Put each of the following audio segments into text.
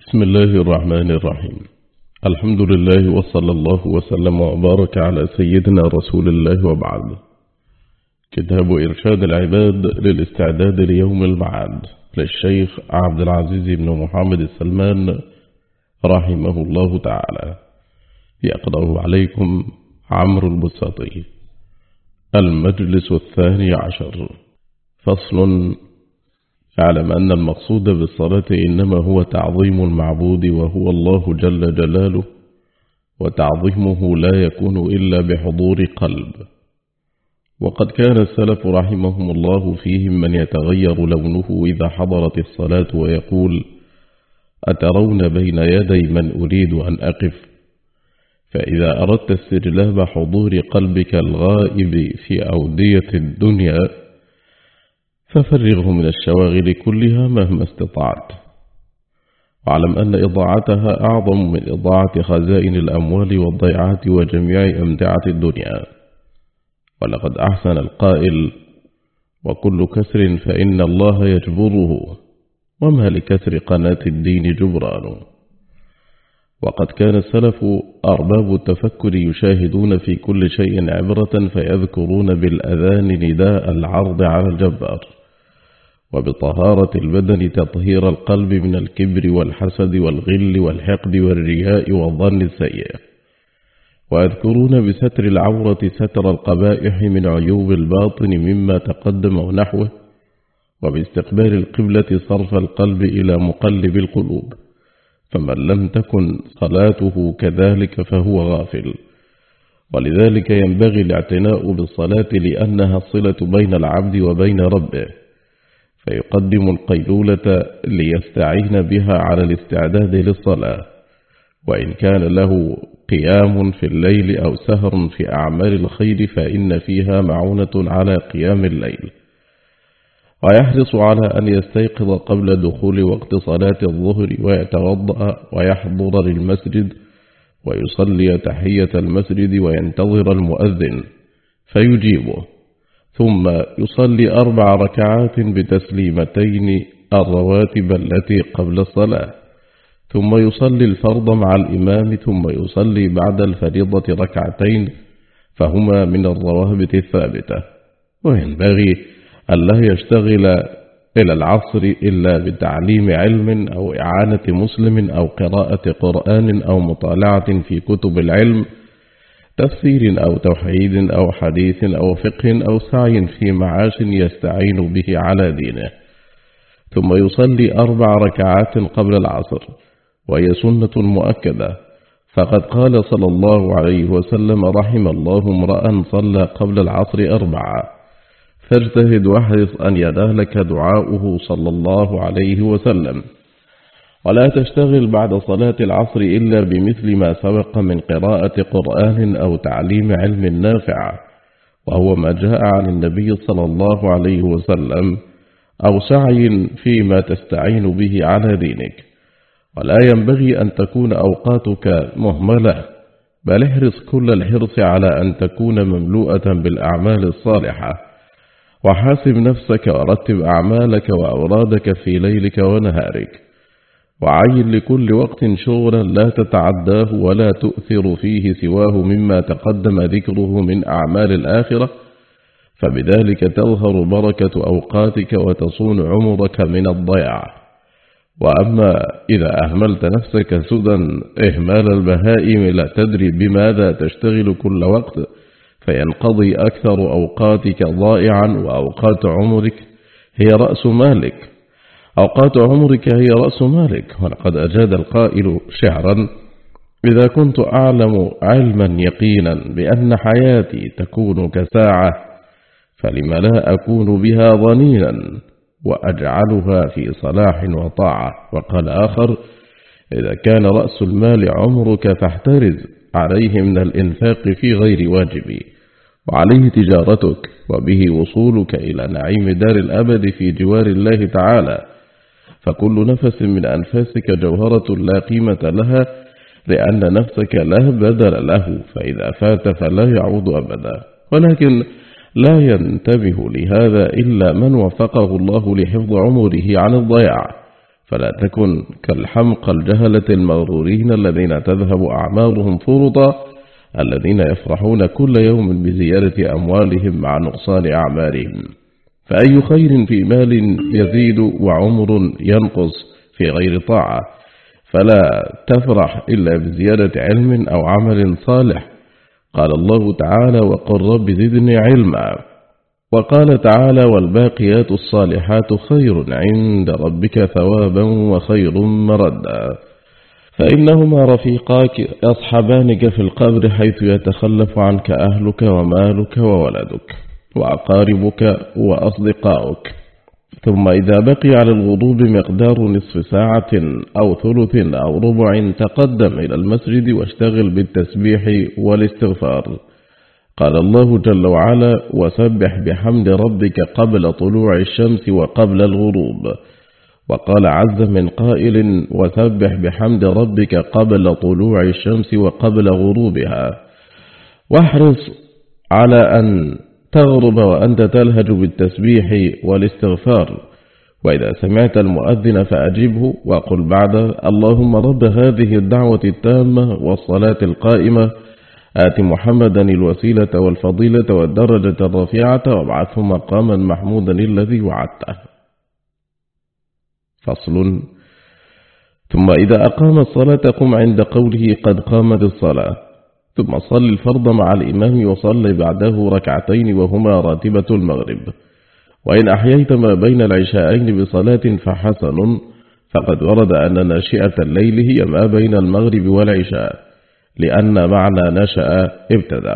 بسم الله الرحمن الرحيم. الحمد لله وصلى الله وسلم وبارك على سيدنا رسول الله وبعد. كتاب إرشاد العباد للاستعداد ليوم المعاد للشيخ عبد العزيز بن محمد السلمان رحمه الله تعالى. يقرأ عليكم عمرو البساطي. المجلس 12. فصل. اعلم أن المقصود بالصلاة إنما هو تعظيم المعبود وهو الله جل جلاله، وتعظيمه لا يكون إلا بحضور قلب. وقد كان السلف رحمهم الله فيهم من يتغير لونه إذا حضرت الصلاة ويقول: أترون بين يدي من أريد أن أقف؟ فإذا أردت استجلاب حضور قلبك الغائب في أودية الدنيا ففرغه من الشواغل كلها مهما استطعت، واعلم أن إضاعتها أعظم من إضاعة خزائن الأموال والضيعات وجميع أمتعة الدنيا. ولقد أحسن القائل: وكل كسر فإن الله يجبره، وما لكسر قناة الدين جبران. وقد كان السلف أرباب التفكر يشاهدون في كل شيء عبرة، فيذكرون بالأذان نداء العرض على الجبار، وبطهارة البدن تطهير القلب من الكبر والحسد والغل والحقد والرياء والظن السيء، ويذكرون بستر العورة ستر القبائح من عيوب الباطن مما تقدم ونحوه، وباستقبال القبلة صرف القلب إلى مقلب القلوب، فمن لم تكن صلاته كذلك فهو غافل. ولذلك ينبغي الاعتناء بالصلاة لأنها الصلة بين العبد وبين ربه، فيقدم القيلولة ليستعين بها على الاستعداد للصلاة، وإن كان له قيام في الليل أو سهر في أعمال الخير فإن فيها معونة على قيام الليل. ويحرص على أن يستيقظ قبل دخول وقت صلاة الظهر ويتوضأ ويحضر للمسجد ويصلي تحية المسجد وينتظر المؤذن فيجيبه، ثم يصلي 4 ركعات بتسليمتين الرواتب التي قبل الصلاة، ثم يصلي الفرض مع الإمام، ثم يصلي بعد الفريضة 2 ركعتين فهما من الروابط الثابتة. وينبغي ألا يشتغل إلى العصر إلا بتعليم علم أو إعانة مسلم أو قراءة قرآن أو مطالعة في كتب العلم، تفسير أو توحيد أو حديث أو فقه أو سعي في معاش يستعين به على دينه، ثم يصلي 4 ركعات قبل العصر، وهي سنة مؤكدة، فقد قال صلى الله عليه وسلم: رحم الله امرأ صلى قبل العصر 4، فاجتهد واحرص أن ينالك دعاؤه صلى الله عليه وسلم. ولا تشتغل بعد صلاة العصر إلا بمثل ما سبق من قراءة قرآن أو تعليم علم نافع، وهو ما جاء عن النبي صلى الله عليه وسلم، أو سعي فيما تستعين به على دينك. ولا ينبغي أن تكون أوقاتك مهملة، بل احرص كل الحرص على أن تكون مملوءة بالأعمال الصالحة، وحاسب نفسك ورتب أعمالك وأورادك في ليلك ونهارك، وعين لكل وقت شغلا لا تتعداه ولا تؤثر فيه سواه مما تقدم ذكره من أعمال الآخرة، فبذلك تظهر بركة أوقاتك وتصون عمرك من الضياع. وأما إذا أهملت نفسك سدى إهمال البهائم لا تدري بماذا تشتغل كل وقت، فينقضي أكثر أوقاتك ضائعا، وأوقات عمرك هي رأس مالك. أوقات عمرك هي رأس مالك. ولقد أجاد القائل شعرا: إذا كنت أعلم علما يقينا بأن حياتي تكون كساعة، فلم لا أكون بها ظنينا وأجعلها في صلاح وطاعة. وقال آخر: إذا كان رأس المال عمرك فاحترز عليه من الإنفاق في غير واجب، وعليه تجارتك، وبه وصولك إلى نعيم دار الأبد في جوار الله تعالى. فكل نفس من أنفاسك جوهرة لا قيمة لها، لأن نفسك لا بدل له، فإذا فات فلا يعود أبدا. ولكن لا ينتبه لهذا إلا من وفقه الله لحفظ عمره عن الضياع، فلا تكن كالحمقى الجهلة المغرورين الذين تذهب أعمارهم فرطا، الذين يفرحون كل يوم بزيادة أموالهم مع نقصان أعمارهم. فأي خير في مال يزيد وعمر ينقص في غير طاعة، فلا تفرح إلا بزيادة علم أو عمل صالح. قال الله تعالى: وقل رب زدني علما. وقال تعالى: والباقيات الصالحات خير عند ربك ثوابا وخير مردا. فإنهما رفيقاك يصحبانك في القبر، حيث يتخلف عنك أهلك ومالك وولدك وأقاربك وأصدقاؤك. ثم إذا بقي على الغضوب مقدار نصف ساعة أو ثلث أو ربع، تقدم إلى المسجد واشتغل بالتسبيح والاستغفار. قال الله جل وعلا: وسبح بحمد ربك قبل طلوع الشمس وقبل الغروب. وقال عز من قائل: وسبح بحمد ربك قبل طلوع الشمس وقبل غروبها. واحرص على أن تغرب وأنت تلهج بالتسبيح والاستغفار. وإذا سمعت المؤذن فأجبه وقل بعد: اللهم رب هذه الدعوة التامة والصلاة القائمة، آت محمدا الوسيلة والفضيلة والدرجة الرفيعة وابعثه مقاما محمودا الذي وعدته. فصل. ثم إذا أقام الصلاة قم عند قوله قد قامت الصلاة، ثم صل الفرض مع الإمام وصل بعده ركعتين وهما راتبة المغرب. وإن أحييت ما بين العشاءين بصلاة فحسن، فقد ورد أن ناشئة الليل هي ما بين المغرب والعشاء، لأن معنى نشأ ابتدأ.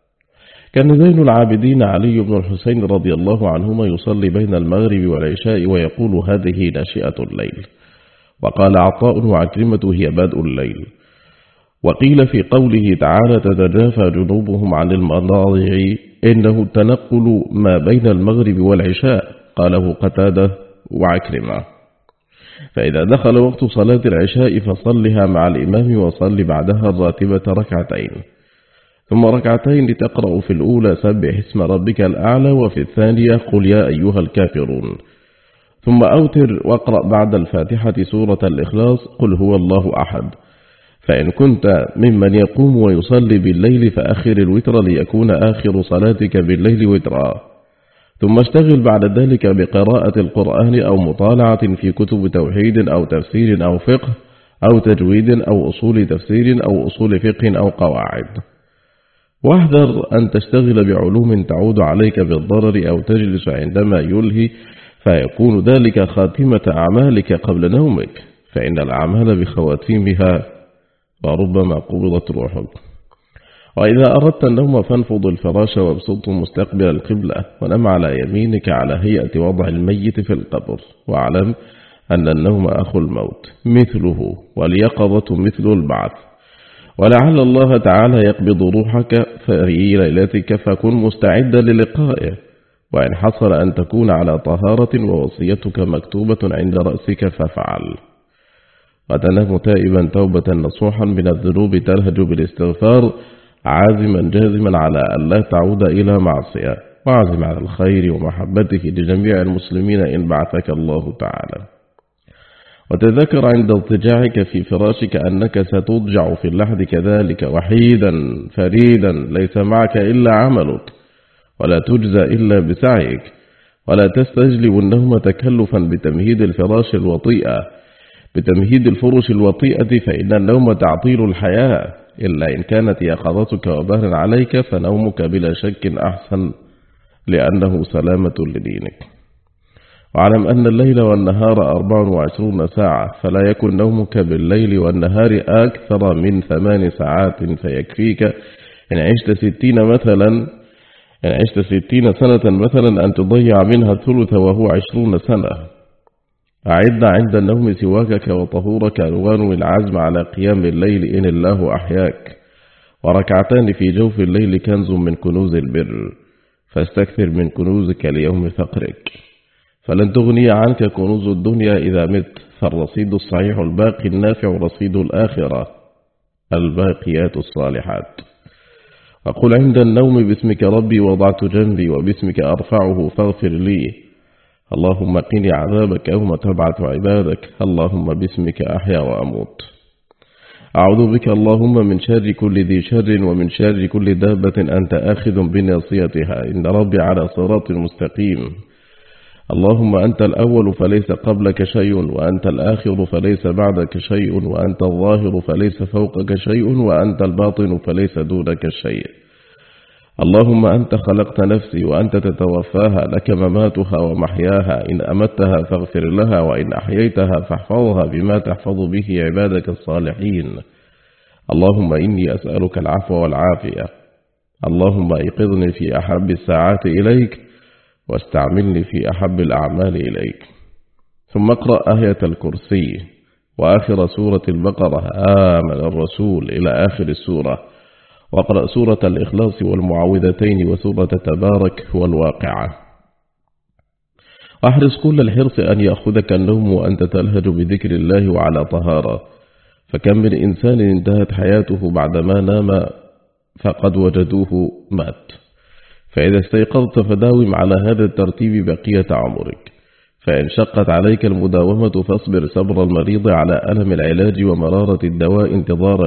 كان زين العابدين علي بن الحسين رضي الله عنهما يصلي بين المغرب والعشاء ويقول: هذه ناشئة الليل. وقال عطاء وعكرمة: هي بدء الليل. وقيل في قوله تعالى: تتجافى جنوبهم عن المضاجع، إنه التنقل ما بين المغرب والعشاء، قاله قتادة وعكرمة. فإذا دخل وقت صلاة العشاء فصلها مع الإمام وصل بعدها الراتبة ركعتين، ثم ركعتين لتقرأ في الأولى سبح اسم ربك الأعلى، وفي الثانية قل يا أيها الكافرون، ثم أوتر واقرأ بعد الفاتحة سورة الإخلاص قل هو الله أحد. فإن كنت ممن يقوم ويصلي بالليل فأخر الوتر ليكون آخر صلاتك بالليل وترا، ثم اشتغل بعد ذلك بقراءة القرآن أو مطالعة في كتب توحيد أو تفسير أو فقه أو تجويد أو أصول تفسير أو أصول فقه أو قواعد. واحذر أن تشتغل بعلوم تعود عليك بالضرر أو تجلس عندما يلهي، فيكون ذلك خاتمة أعمالك قبل نومك، فإن الأعمال بخواتيمها وربما قبضت روحك. وإذا أردت النوم فانفض الفراش وابسطه مستقبل القبلة، ونم على يمينك على هيئة وضع الميت في القبر، واعلم أن النوم أخو الموت مثله، واليقظة مثل البعث. ولعل الله تعالى يقبض روحك في ليلتك، فكن مستعدا للقائه، وإن حصل أن تكون على طهارة ووصيتك مكتوبة عند رأسك ففعل. وتنام تائبا توبة نصوحا من الذنوب تلهج بالاستغفار، عازما جازما على أن لا تعود إلى معصية، وعازم على الخير ومحبته لجميع المسلمين إن بعثك الله تعالى. وتذكر عند اضطجاعك في فراشك أنك ستضجع في اللحد كذلك، وحيدا فريدا ليس معك إلا عملك، ولا تجزى إلا بسعيك. ولا تستجلب النوم تكلفا بتمهيد الفراش الوطيئة بتمهيد الفرش الوطيئة، فإن النوم تعطيل الحياة، إلا إن كانت يقظتك وبهر عليك، فنومك بلا شك أحسن، لأنه سلامة لدينك. واعلم أن الليل والنهار 24 ساعة، فلا يكن نومك بالليل والنهار أكثر من 8 ساعات فيكفيك. إن عشت 60 سنة مثلا أن تضيع منها الثلث وهو 20 سنة. أعد عند النوم سواكك وطهورك، ألوان العزم على قيام الليل إن الله أحياك. وركعتان في جوف الليل كنز من كنوز البر، فاستكثر من كنوزك ليوم فقرك، فلن تغني عنك كنوز الدنيا إذا مت، فالرصيد الصحيح الباقي النافع رصيد الآخرة، الباقيات الصالحات. وقل عند النوم باسمك ربي وضعت جنبي، وباسمك أرفعه فاغفر لي. اللهم قني عذابك يوم تبعث عبادك. اللهم باسمك أحيا وأموت. أعوذ بك اللهم من شر كل ذي شر ومن شر كل دابة أنت آخذ بناصيتها، إن ربي على صراط مستقيم. اللهم أنت الأول فليس قبلك شيء، وأنت الآخر فليس بعدك شيء، وأنت الظاهر فليس فوقك شيء، وأنت الباطن فليس دونك شيء. اللهم أنت خلقت نفسي وأنت تتوفاها، لك مماتها ومحياها، إن أمتها فاغفر لها، وإن أحييتها فاحفظها بما تحفظ به عبادك الصالحين. اللهم إني أسألك العفو والعافية. اللهم ايقظني في أحب الساعات إليك، واستعملني في أحب الأعمال إليك. ثم اقرأ آية الكرسي وآخر سورة البقرة آمن الرسول إلى آخر السورة، واقرأ سورة الإخلاص والمعوذتين وسورة تبارك والواقعة. أحرص كل الحرص أن يأخذك النوم وأنت تلهج بذكر الله وعلى طهارة، فكم من إنسان انتهت حياته بعدما نام فقد وجدوه مات. فإذا استيقظت فداوم على هذا الترتيب بقية عمرك، فإن شقت عليك المداومة فاصبر صبر المريض على ألم العلاج ومرارة الدواء انتظارا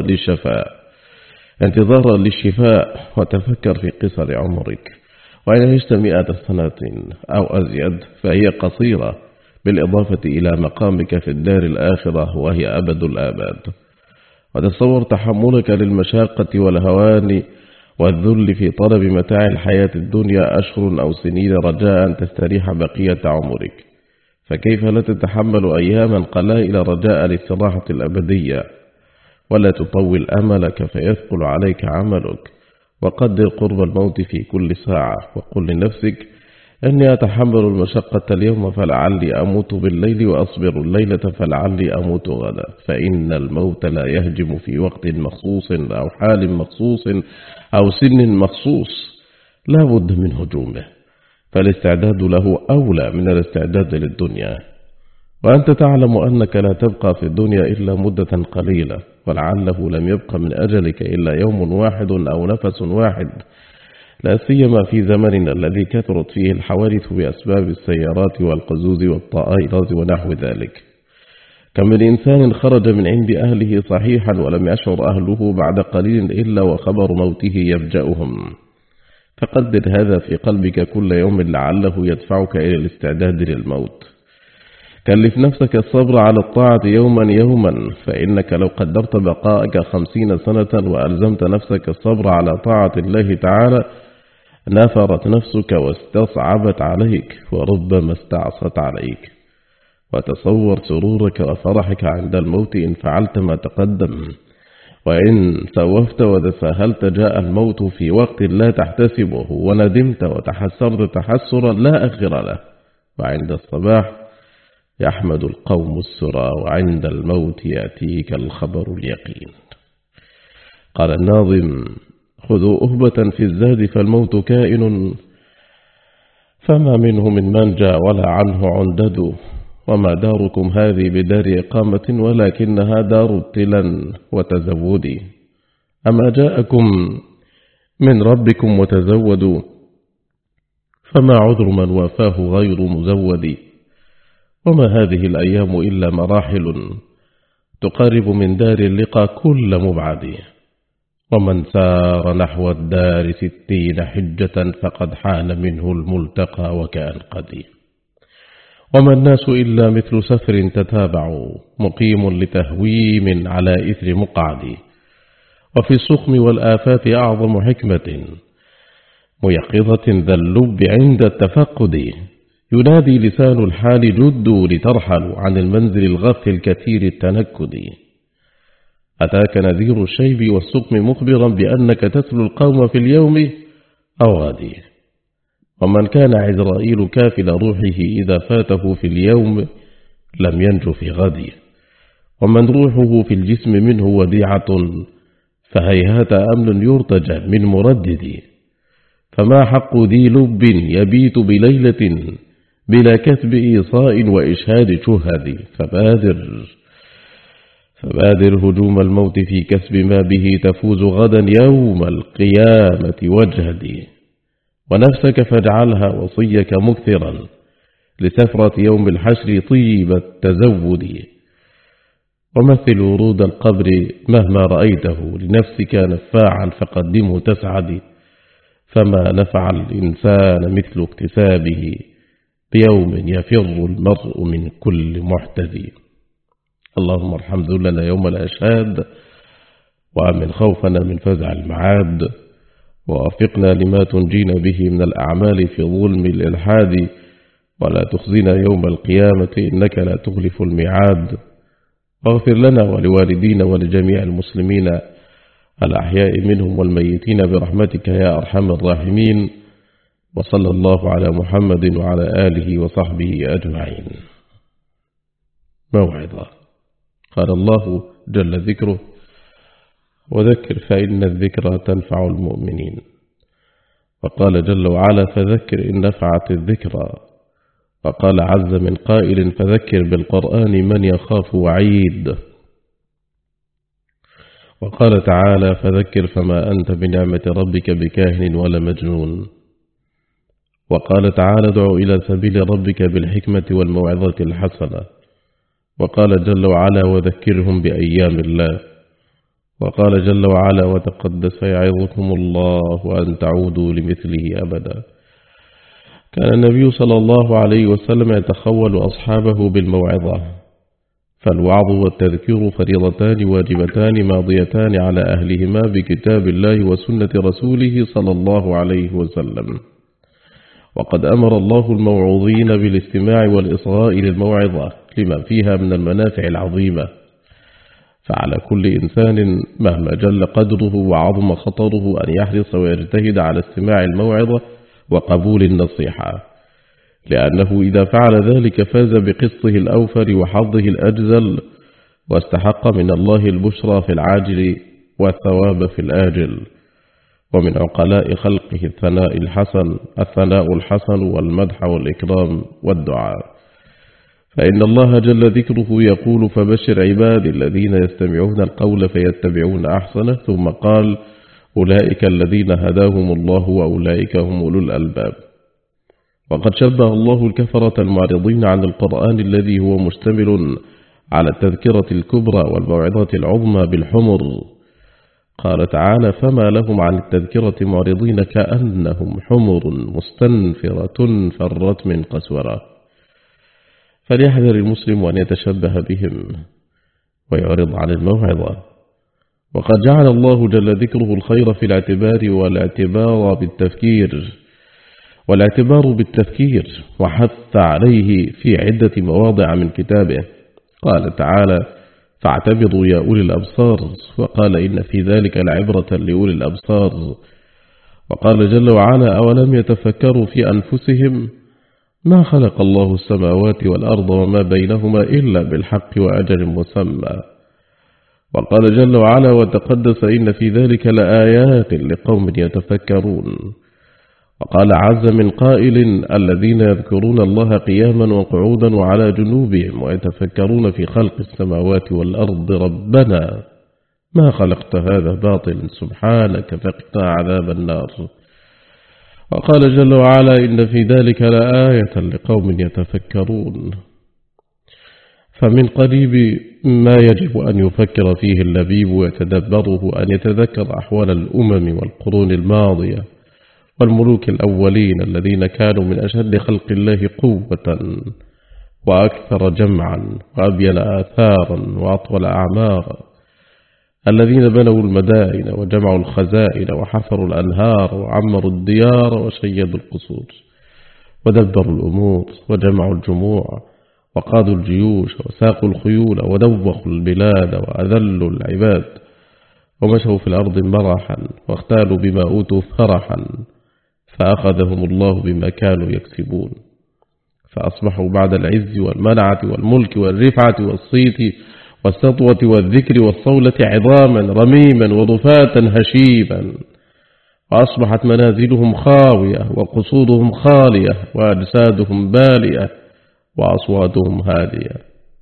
للشفاء، وتفكر في قصر عمرك. وإن عشت 100 سنة أو أزيد فهي قصيرة بالإضافة إلى مقامك في الدار الآخرة وهي أبد الآباد. وتصور تحملك للمشاقة والهوان والذل في طلب متاع الحياة الدنيا أشهر أو سنين رجاء أن تستريح بقية عمرك، فكيف لا تتحمل أياما قلائل رجاء الاستراحة الأبدية؟ ولا تطول أملك فيثقل عليك عملك، وقدر قرب الموت في كل ساعة، وقل لنفسك أني أتحمل المشقة اليوم فلعلي أموت بالليل، وأصبر الليلة فلعلي أموت غدا، فإن الموت لا يهجم في وقت مخصوص أو حال مخصوص أو سن مخصوص، لا بد من هجومه، فالاستعداد له أولى من الاستعداد للدنيا. وأنت تعلم أنك لا تبقى في الدنيا إلا مدة قليلة، ولعله لم يبق من أجلك إلا يوم واحد أو نفس واحد، لا سيما في زمننا الذي كثرت فيه الحوادث بأسباب السيارات والقزوز والطائرات ونحو ذلك. كم من إنسان خرج من عند أهله صحيحا ولم يشعر أهله بعد قليل إلا وخبر موته يفجأهم. فقدر هذا في قلبك كل يوم لعله يدفعك إلى الاستعداد للموت. كلف نفسك الصبر على الطاعة يوما، فإنك لو قدرت بقائك 50 سنة وألزمت نفسك الصبر على طاعة الله تعالى نفرت نفسك واستصعبت عليك، وربما استعصت عليك. وتصور سرورك وفرحك عند الموت إن فعلت ما تقدم، وإن سوفت وتساهلت جاء الموت في وقت لا تحتسبه، وندمت وتحسرت تحسرا لا آخر له. وعند الصباح يحمد القوم السرى، وعند الموت يأتيك الخبر اليقين. قال الناظم: خذوا أهبة في الزاد فالموت كائن، فما منه من منجى ولا عنه عندد، وما داركم هذه بدار إقامة ولكنها دار ابتلا وتزود. أما جاءكم من ربكم وتزودوا، فما عذر من وافاه غير مزود. وما هذه الأيام إلا مراحل تقرب من دار اللقاء كل مبعد، ومن سار نحو الدار 60 حجة فقد حان منه الملتقى وكأن قديم. وما الناس إلا مثل سفر تتابع مقيم لتهويم على إثر مقعد، وفي السقم والآفات أعظم حكمة ميقظة ذا اللب عند التفقد. ينادي لسان الحال جدوا لترحلوا عن المنزل الغث الكثير التنكد. أتاك نذير الشيب والسقم مخبرا بأنك تتلو القوم في اليوم أو غد. ومن كان عزرائيل كافل روحه إذا فاته في اليوم لم ينجو في غد. ومن روحه في الجسم منه وديعة فهيهات أمن يرتجى من مردد. فما حق ذي لب يبيت بليلة بلا كسب إيصاء وإشهاد شهد. فبادر هجوم الموت في كسب ما به تفوز غدا يوم القيامة واجهد. ونفسك فاجعلها وصيك مكثرا لسفرة يوم الحشر طيب التزود. ومثل ورود القبر مهما رأيته لنفسك نفاعا فقدمه تسعد، فما نفع الإنسان مثل اكتسابه بيوم يفر المرء من كل محتذي. اللهم ارحم ذلنا يوم الأشهاد، وأمن خوفنا من فزع المعاد، ووفقنا لما تنجينا به من الأعمال في ظلم الإلحاد، ولا تخزنا يوم القيامة إنك لا تخلف الميعاد. واغفر لنا ولوالدينا ولجميع المسلمين الأحياء منهم والميتين برحمتك يا أرحم الراحمين. وصلى الله على محمد وعلى آله وصحبه أجمعين. موعظة. قال الله جل ذكره: وذكر فإن الذكرى تنفع المؤمنين. وقال جل وعلا: فذكر إن نفعت الذكرى. وقال عز من قائل: فذكر بالقرآن من يخاف وعيد. وقال تعالى: فذكر فما أنت بنعمة ربك بكاهن ولا مجنون. وقال تعالى: ادع إلى سبيل ربك بالحكمة والموعظة الحسنة. وقال جل وعلا: وذكرهم بأيام الله. وقال جل وعلا: وتقدس يعظكم الله أن تعودوا لمثله أبدا. كان النبي صلى الله عليه وسلم يتخول أصحابه بالموعظة، فالوعظ والتذكير فريضتان واجبتان ماضيتان على أهلهما بكتاب الله وسنة رسوله صلى الله عليه وسلم. وقد أمر الله الموعوظين بالاستماع والإصغاء للموعظة لما فيها من المنافع العظيمة، فعلى كل إنسان مهما جل قدره وعظم خطره أن يحرص ويجتهد على استماع الموعظة وقبول النصيحة، لأنه إذا فعل ذلك فاز بقسطه الأوفر وحظه الأجزل، واستحق من الله البشرى في العاجل والثواب في الآجل. ومن عقلاء خلقه الثناء الحسن والمدح والإكرام والدعاء. فإن الله جل ذكره يقول: فبشر عبادي الذين يستمعون القول فيتبعون أحسنه. ثم قال: أولئك الذين هداهم الله وأولئك هم أولو الألباب. وقد شبه الله الكفرة المعرضين عن القرآن الذي هو مشتمل على التذكرة الكبرى والموعظة العظمى بالحمر. قال تعالى: فما لهم عن التذكرة معرضين كأنهم حمر مستنفرة فرت من قسورة. فليحذر المسلم أن يتشبه بهم ويعرض عن الموعظة. وقد جعل الله جل ذكره الخير في الاعتبار والاعتبار بالتفكير، وحث عليه في عدة مواضع من كتابه. قال تعالى: فاعتبروا يا أولي الأبصار. وقال: إن في ذلك لعبرة لأولي الأبصار. وقال جل وعلا: أولم يتفكروا في أنفسهم ما خلق الله السماوات والأرض وما بينهما إلا بالحق وأجل مسمى. وقال جل وعلا وتقدس: إن في ذلك لآيات لقوم يتفكرون. وقال عز من قائل: الذين يذكرون الله قياما وقعودا وعلى جنوبهم ويتفكرون في خلق السماوات والأرض ربنا ما خلقت هذا باطلا سبحانك فقنا عذاب النار. وقال جل وعلا: إن في ذلك لآية لقوم يتفكرون. فمن قريب ما يجب أن يفكر فيه اللبيب ويتدبره أن يتذكر أحوال الأمم والقرون الماضية والملوك الأولين الذين كانوا من أشد خلق الله قوة وأكثر جمعا وأبين آثارا وأطول أعمارا، الذين بنوا المدائن وجمعوا الخزائن وحفروا الأنهار وعمروا الديار وشيدوا القصور ودبروا الأمور وجمعوا الجموع وقادوا الجيوش وساقوا الخيول ودوخوا البلاد وأذلوا العباد ومشوا في الأرض مرحا واختالوا بما أوتوا فرحا، فأخذهم الله بما كانوا يكسبون، فأصبحوا بعد العز والمنعة والملك والرفعة والصيت والسطوة والذكر والصولة عظاما رميما ورفاتا هشيما، وأصبحت منازلهم خاوية وقصورهم خالية وأجسادهم بالية وأصواتهم هادية.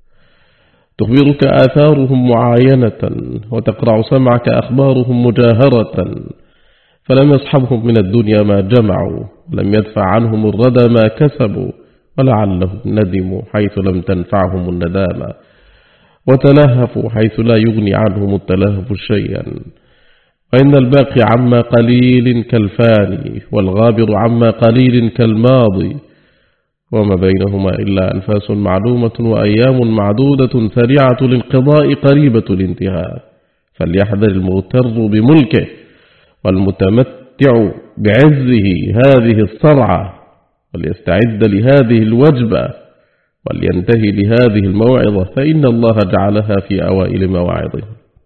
تخبرك آثارهم معاينة وتقرع سمعك أخبارهم مجاهرة، فلم يصحبهم من الدنيا ما جمعوا ولم يدفع عنهم الردى ما كسبوا ولعلهم ندموا حيث لم تنفعهم الندامة، وتلهفوا حيث لا يغني عنهم التلهف شيئا. وإن الباقي عما قليل كالفاني، والغابر عما قليل كالماضي، وما بينهما إلا أنفاس معلومة وأيام معدودة سريعة الانقضاء قريبة الانتهاء. فليحذر المغتر بملكه والمتمتع بعزه هذه الصرعة، وليستعد لهذه الوجبة، ولينتهي لهذه الموعظة، فإن الله جعلها في أوائل مواعظه.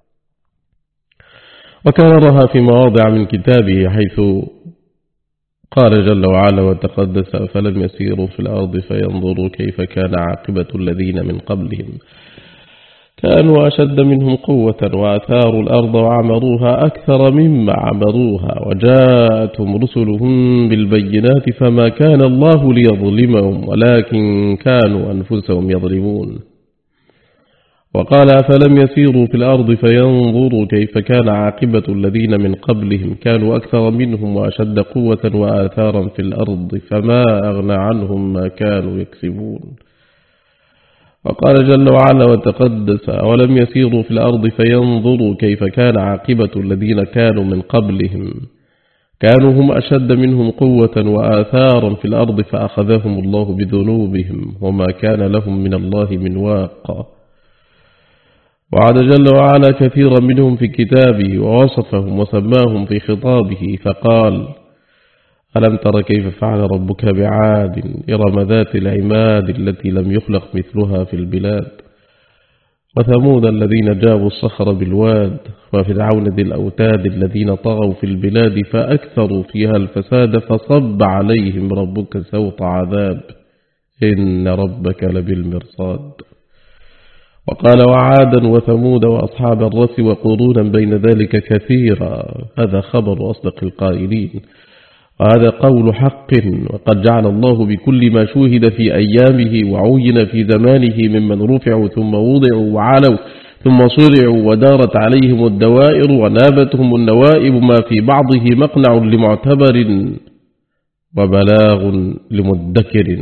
وكررها في مواضع من كتابه حيث قال جل وعلا وتقدس: فلم يسيروا في الأرض فينظروا كيف كان عاقبة الذين من قبلهم كانوا أشد منهم قوة وأثاروا الأرض وعمروها أكثر مما عمروها وجاءتهم رسلهم بالبينات فما كان الله ليظلمهم ولكن كانوا أنفسهم يظلمون. وقال: أفلم يسيروا في الأرض فينظروا كيف كان عاقبة الذين من قبلهم كانوا أكثر منهم وأشد قوة وآثارا في الأرض فما أغنى عنهم ما كانوا يكسبون. وقال جل وعلا وتقدس: أولم يسيروا في الأرض فينظروا كيف كان عاقبة الذين كانوا من قبلهم كانوا هم أشد منهم قوة وآثارا في الأرض فأخذهم الله بذنوبهم وما كان لهم من الله من واق. وعد جل وعلا كثيرا منهم في كتابه ووصفهم وسماهم في خطابه فقال: ألم تر كيف فعل ربك بعاد إرم ذات العماد التي لم يخلق مثلها في البلاد وثمود الذين جابوا الصخر بالواد وفرعون ذي الأوتاد الذين طغوا في البلاد فأكثروا فيها الفساد فصب عليهم ربك سوط عذاب إن ربك لبالمرصاد. وقال: وعادا وثمود وأصحاب الرس وقرونا بين ذلك كثيرا. هذا خبر أصدق القائلين، وهذا قول حق. وقد جعل الله بكل ما شوهد في أيامه وعين في زمانه ممن رفعوا ثم وضعوا وعلوا ثم صرعوا ودارت عليهم الدوائر ونابتهم النوائب ما في بعضه مقنع لمعتبر وبلاغ لمدكر.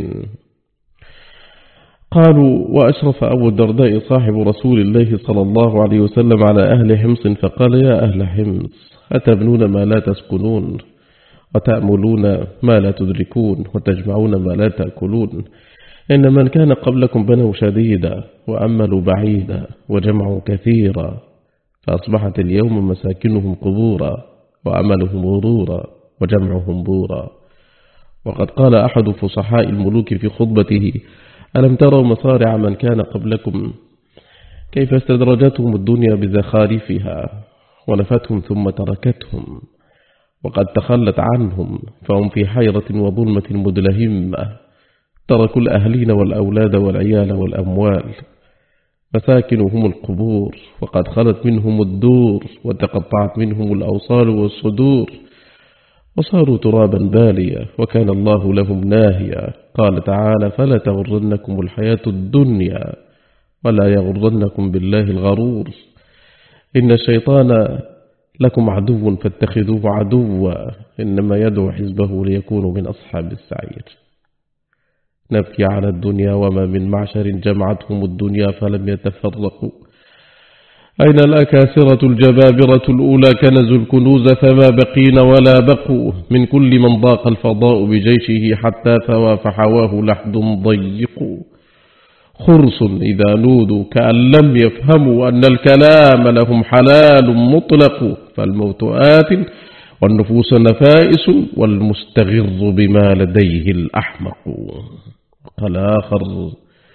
قالوا: وأشرف أبو الدرداء صاحب رسول الله صلى الله عليه وسلم على أهل حمص فقال: يا أهل حمص، أتبنون ما لا تسكنون وتأملون ما لا تدركون وتجمعون ما لا تأكلون؟ إن من كان قبلكم بنوا شديدا وأملوا بعيدا وجمعوا كثيرا فأصبحت اليوم مساكنهم قبورا وأملهم غرورا وجمعهم بورا. وقد قال أحد فصحاء الملوك في خطبته: ألم تروا مصارع من كان قبلكم كيف استدرجتهم الدنيا بزخارفها ونفتهم ثم تركتهم وقد تخلت عنهم فهم في حيرة وظلمة مدلهمة تركوا الأهلين والأولاد والعيال والأموال مساكنهم القبور وقد خلت منهم الدور وتقطعت منهم الأوصال والصدور وصاروا ترابا باليا وكان الله لهم ناهيا. قال تعالى: فلا تغرنكم الحياة الدنيا ولا يغرنكم بالله الغرور إن الشيطان لكم عدو فاتخذوه عدوا إنما يدعو حزبه ليكونوا من أصحاب السعير. نبكي على الدنيا وما من معشر جمعتهم الدنيا فلم يتفرقوا. أين الأكاسرة الجبابرة الأولى كنزوا الكنوز فما بقين ولا بقوا من كل من ضاق الفضاء بجيشه حتى ثوى فحواه لحد ضيق. خرص إذا نودوا كأن لم يفهموا أن الكلام لهم حلال مطلق فالموت آت والنفوس نفائس والمستغر بما لديه الأحمق. قال آخر: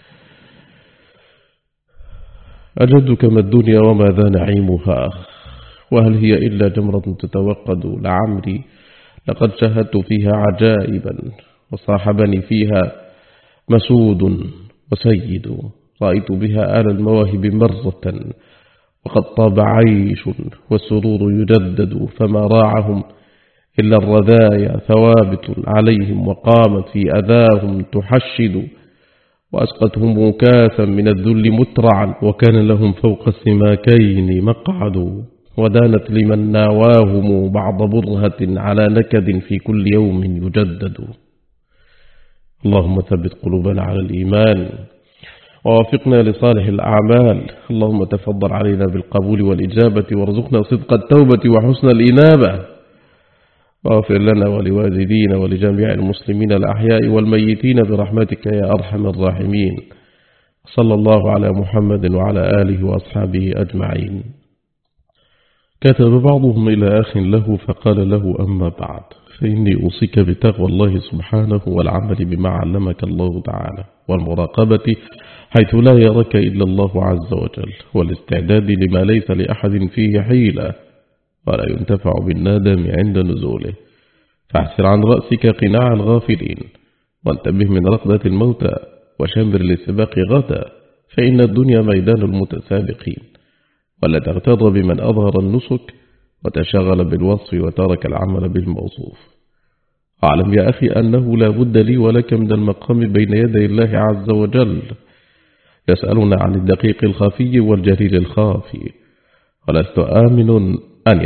أجدك ما الدنيا وماذا نعيمها وهل هي إلا جمرة تتوقد لعمري لقد شاهدت فيها عجائبا وصاحبني فيها مسود وسيد رأيت بها آل المواهب مرة وقد طاب عيش والسرور يجدد فما راعهم إلا الرذايا ثوابت عليهم وقامت في أذاهم تحشد وأسقتهم كاسا من الذل مترعا وكان لهم فوق السماكين مقعد ودانت لمن ناواهم بعض برهة على نكد في كل يوم يجدد. اللهم ثبت قلوبنا على الإيمان ووفقنا لصالح الأعمال. اللهم تفضل علينا بالقبول والإجابة وارزقنا صدق التوبة وحسن الإنابة، واغفر لنا ولوالدينا ولجميع المسلمين الأحياء والميتين برحمتك يا أرحم الراحمين. صلى الله على محمد وعلى آله وأصحابه أجمعين. كتب بعضهم إلى أخ له فقال له: أما بعد، فإني أوصيك بتقوى الله سبحانه والعمل بما علمك الله تعالى، والمراقبة حيث لا يراك إلا الله عز وجل، والاستعداد لما ليس لأحد فيه حيلة ولا ينتفع بالنادم عند نزوله. فاحسر عن رأسك قناع الغافلين، وانتبه من رقدة الموتى، وشمر للسباق غدا، فإن الدنيا ميدان المتسابقين. ولا تغتر بمن أظهر النسك وتشغل بالوصف وترك العمل بالموصوف. أعلم يا أخي أنه لا بد لي ولك من المقام بين يدي الله عز وجل، يسألنا عن الدقيق الخفي والجليل الخافي، ولست آمن أن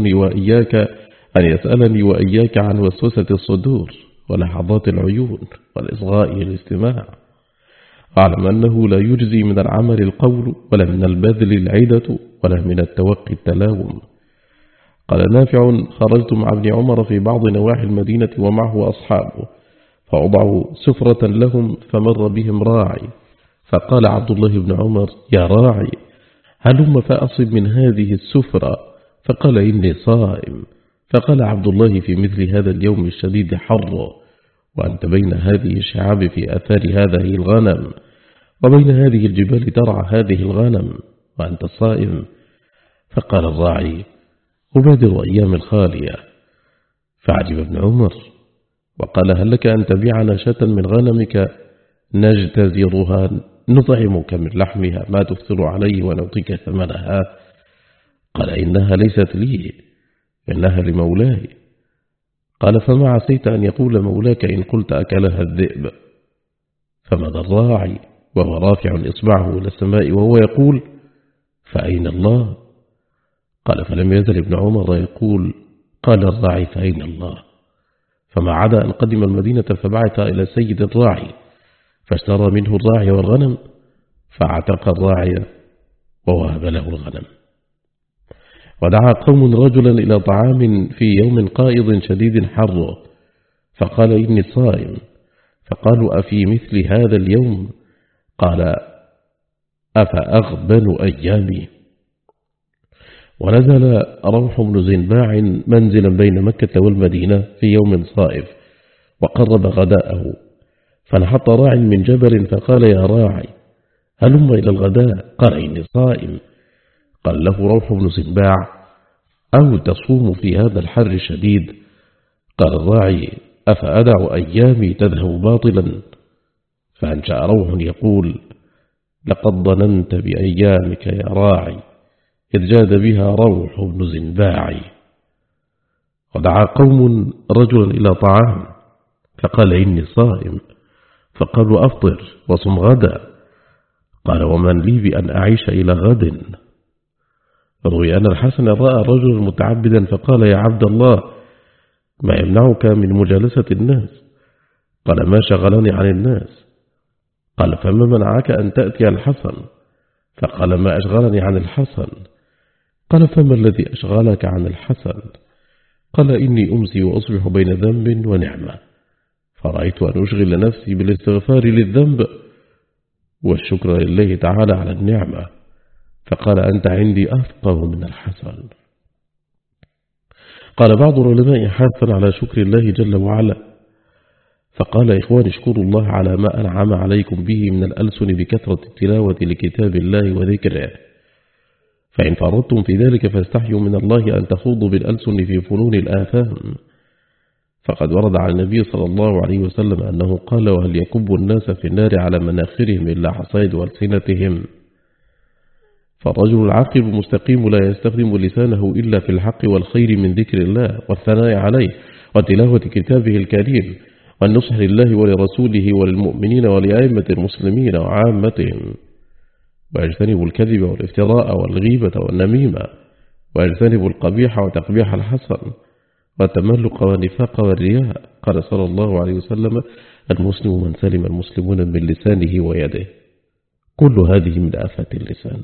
يسألني وإياك عن وسوسة الصدور ولحظات العيون والإصغاء الاستماع. أعلم أنه لا يجزي من العمل القول، ولا من البذل العدة، ولا من التوقي التلاوم. قال نافع: خرجت مع ابن عمر في بعض نواحي المدينة ومعه أصحابه، فوضعوا سفرة لهم، فمر بهم راعي، فقال عبد الله بن عمر: يا راعي، هلم فأصب من هذه السفرة. فقال: إني صائم. فقال عبد الله: في مثل هذا اليوم الشديد حر، وأنت بين هذه الشعاب في أثار هذه الغنم، وبين هذه الجبال ترعى هذه الغنم، وأنت صائم. فقال الراعي: أبادر أيام الخالية. فعجب ابن عمر وقال: هل لك أن تبيعنا شاة من غنمك نجتزرها، نطعمك من لحمها ما تفطر عليه ونعطيك ثمنها؟ قال: إنها ليست لي، إنها لمولاي. قال: فما عسيت أن يقول مولاك إن قلت أكلها الذئب؟ فمضى الراعي وهو رافع إصبعه إلى السماء وهو يقول: فأين الله؟ قال: فلم يزل ابن عمر يقول: قال الراعي: فأين الله؟ فما عدا أن قدم المدينة فبعث إلى سيد الراعي، فاشترى منه الراعي والغنم، فاعتق الراعي ووهب له الغنم. ودعا قوم رجلا إلى طعام في يوم قائض شديد حر، فقال: إني صائم. فقالوا: أفي مثل هذا اليوم؟ قال: أفأغبن أيامي. ونزل روح بن زنباع منزلا بين مكة والمدينة في يوم صائف، وقرب غداءه، فانحط راع من جبل فقال: يا راعي، هلم إلى الغداء. قال: إني صائم. قال له روح بن زنباع: أو تصوم في هذا الحر الشديد؟ قال الراعي: أفأدع أيامي تذهب باطلا؟ فأنشأ روح يقول: لقد ظننت بأيامك يا راعي، إذ جاد بها روح بن زنباع. ودعا قوم رجلا إلى طعام، فقال: إني صائم. فقالوا: أفطر وصم غدا. قال: ومن لي بأن أعيش إلى غد؟ روي أن الحسن رأى رجلا متعبدا فقال: يا عبد الله، ما يمنعك من مجالسة الناس؟ قال: ما شغلني عن الناس. قال: فما منعك أن تأتي الحسن؟ فقال: ما أشغلني عن الحسن. قال: فما الذي أشغلك عن الحسن؟ قال: إني أمسي وأصبح بين ذنب ونعمة، فرأيت أن أشغل نفسي بالاستغفار للذنب والشكر لله تعالى على النعمة. فقال: أنت عندي أفقه من الحسن. قال بعض العلماء حاثا على شكر الله جل وعلا، فقال: إخواني، اشكروا الله على ما أنعم عليكم به من الألسن بكثرة التلاوة لكتاب الله وذكره، فإن فرطتم في ذلك فاستحيوا من الله أن تخوضوا بالألسن في فنون الآثام. فقد ورد على النبي صلى الله عليه وسلم أنه قال: وهل يكب الناس في النار على مناخرهم إلا حصائد ألسنتهم؟ فالرجل العاقل المستقيم لا يستخدم لسانه إلا في الحق والخير من ذكر الله والثناء عليه وتلاوة كتابه الكريم والنصح لله ولرسوله وللمؤمنين ولأئمة المسلمين وعامتهم، ويجتنب الكذب والافتراء والغيبة والنميمة، ويجتنب القبيح وتقبيح الحسن، والتملق والنفاق والرياء. قال صلى الله عليه وسلم: المسلم من سلم المسلمون من لسانه ويده. كل هذه من آفات اللسان.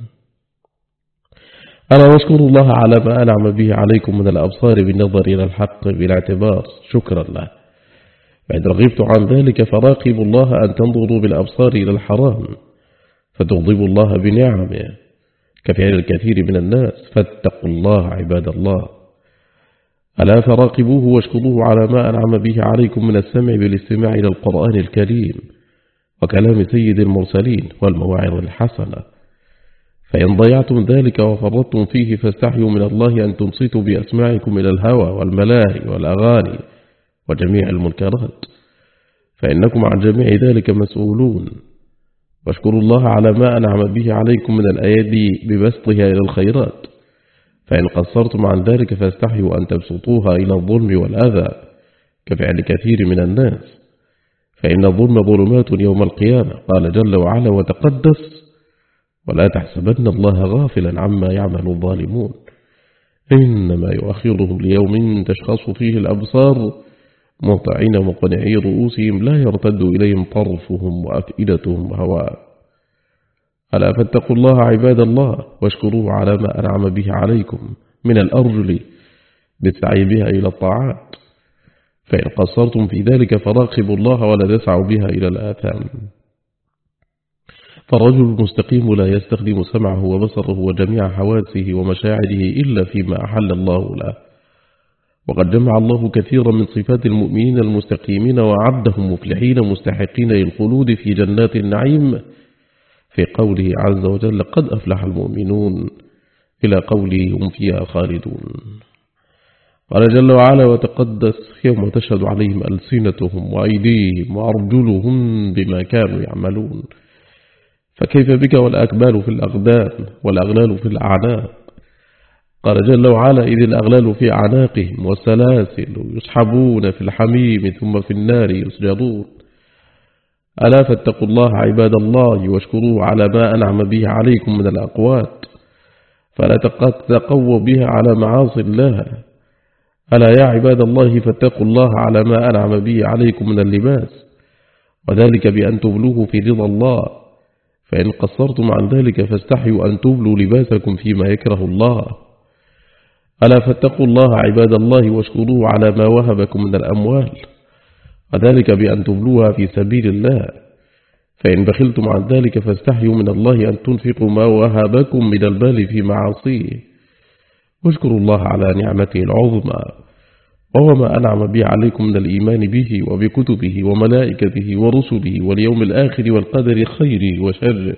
ألا واشكروا الله على ما أنعم به عليكم من الأبصار بالنظر إلى الحق بالاعتبار شكرا له. فإن رغبت عن ذلك فراقبوا الله أن تنظروا بالأبصار إلى الحرام فتغضبوا الله بنعمه كفعل الكثير من الناس. فاتقوا الله عباد الله. ألا فراقبوه واشكروه على ما أنعم به عليكم من السمع بالاستماع إلى القرآن الكريم وكلام سيد المرسلين والمواعظ الحسنة. فإن ضيعتم ذلك وفرطتم فيه فاستحيوا من الله أن تنصتوا بأسماعكم إلى الهوى والملاهي والأغاني وجميع المنكرات، فإنكم عن جميع ذلك مسؤولون. واشكروا الله على ما أنعم به عليكم من الأيدي ببسطها إلى الخيرات، فإن قصرتم عن ذلك فاستحيوا أن تبسطوها إلى الظلم والأذى كفعل كثير من الناس، فإن الظلم ظلمات يوم القيامة. قال جل وعلا وتقدس: ولا تحسبن الله غافلا عما يعمل الظالمون إنما يؤخرهم ليوم تشخص فيه الأبصار مهطعين مقنعي رؤوسهم لا يرتد إليهم طرفهم وأفئدتهم هواء. ألا فاتقوا الله عباد الله واشكروه على ما أنعم به عليكم من الأرجل بالسعي بها إلى الطاعات، فإن قصرتم في ذلك فراقبوا الله ولا تسعوا بها إلى الآثام. فالرجل المستقيم لا يستخدم سمعه وبصره وجميع حواسه ومشاعره إلا فيما أحل الله له. وقد جمع الله كثيرا من صفات المؤمنين المستقيمين وعدهم مفلحين مستحقين للخلود في جنات النعيم في قوله عز وجل: قد أفلح المؤمنون، إلى قوله هم فيها خالدون. قال جل وعلا وتقدس: يوم تشهد عليهم ألسنتهم وأيديهم وأرجلهم بما كانوا يعملون. فكيف بك والأكبال في الأقدام والأغلال في الأعناق. قال جل وعلا: إذ الأغلال في أعناقهم والسلاسل يسحبون في الحميم ثم في النار يسجرون. ألا فاتقوا الله عباد الله واشكروه على ما أنعم به عليكم من الأقوات فلا تقووا بها على معاصي الله. ألا يا عباد الله فاتقوا الله على ما أنعم به عليكم من اللباس، وذلك بأن تبلوه في رضا الله، فإن قصرتم عن ذلك فاستحيوا أن تبلوا لباسكم فيما يكره الله. ألا فاتقوا الله عباد الله واشكروه على ما وهبكم من الأموال، وذلك بأن تبلوها في سبيل الله، فإن بخلتم عن ذلك فاستحيوا من الله أن تنفقوا ما وهبكم من المال في معاصيه. واشكروا الله على نعمته العظمى وهو ما أنعم به عليكم من الإيمان به وبكتبه وملائكته ورسله واليوم الآخر والقدر خيره وشره.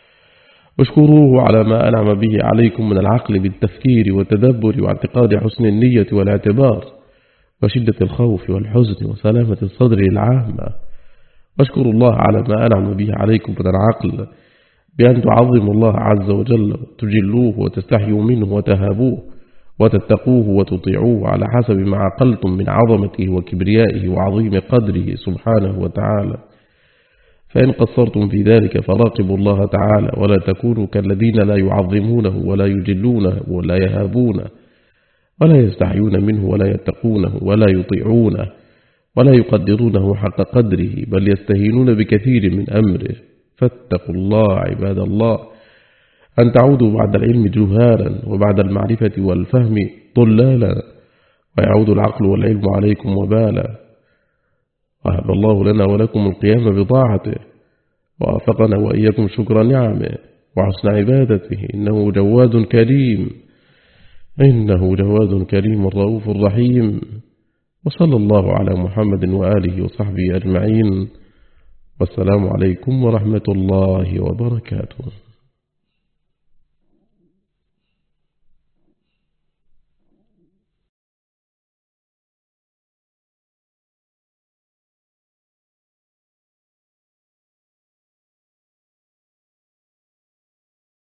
واشكروه على ما أنعم به عليكم من العقل بالتفكير والتدبر واعتقاد حسن النية والاعتبار وشدة الخوف والحزن وسلامة الصدر العامة. واشكروا الله على ما أنعم به عليكم من العقل بأن تعظموا الله عز وجل تجلوه وتستحيوا منه وتهابوه وتتقوه وتطيعوه على حسب ما عقلتم من عظمته وكبريائه وعظيم قدره سبحانه وتعالى. فإن قصرتم في ذلك فراقبوا الله تعالى ولا تكونوا كالذين لا يعظمونه ولا يجلونه ولا يهابونه ولا يستحيون منه ولا يتقونه ولا يطيعونه ولا يقدرونه حق قدره بل يستهينون بكثير من أمره. فاتقوا الله عباد الله أن تعودوا بعد العلم جهالا وبعد المعرفة والفهم ضلالا ويعود العقل والعلم عليكم وبالا. وهب الله لنا ولكم القيام بطاعته ووافقنا وإياكم شكر نعمه وحسن عبادته إنه جواد كريم رؤوف رحيم. وصلى الله على محمد وآله وصحبه أجمعين. والسلام عليكم ورحمة الله وبركاته.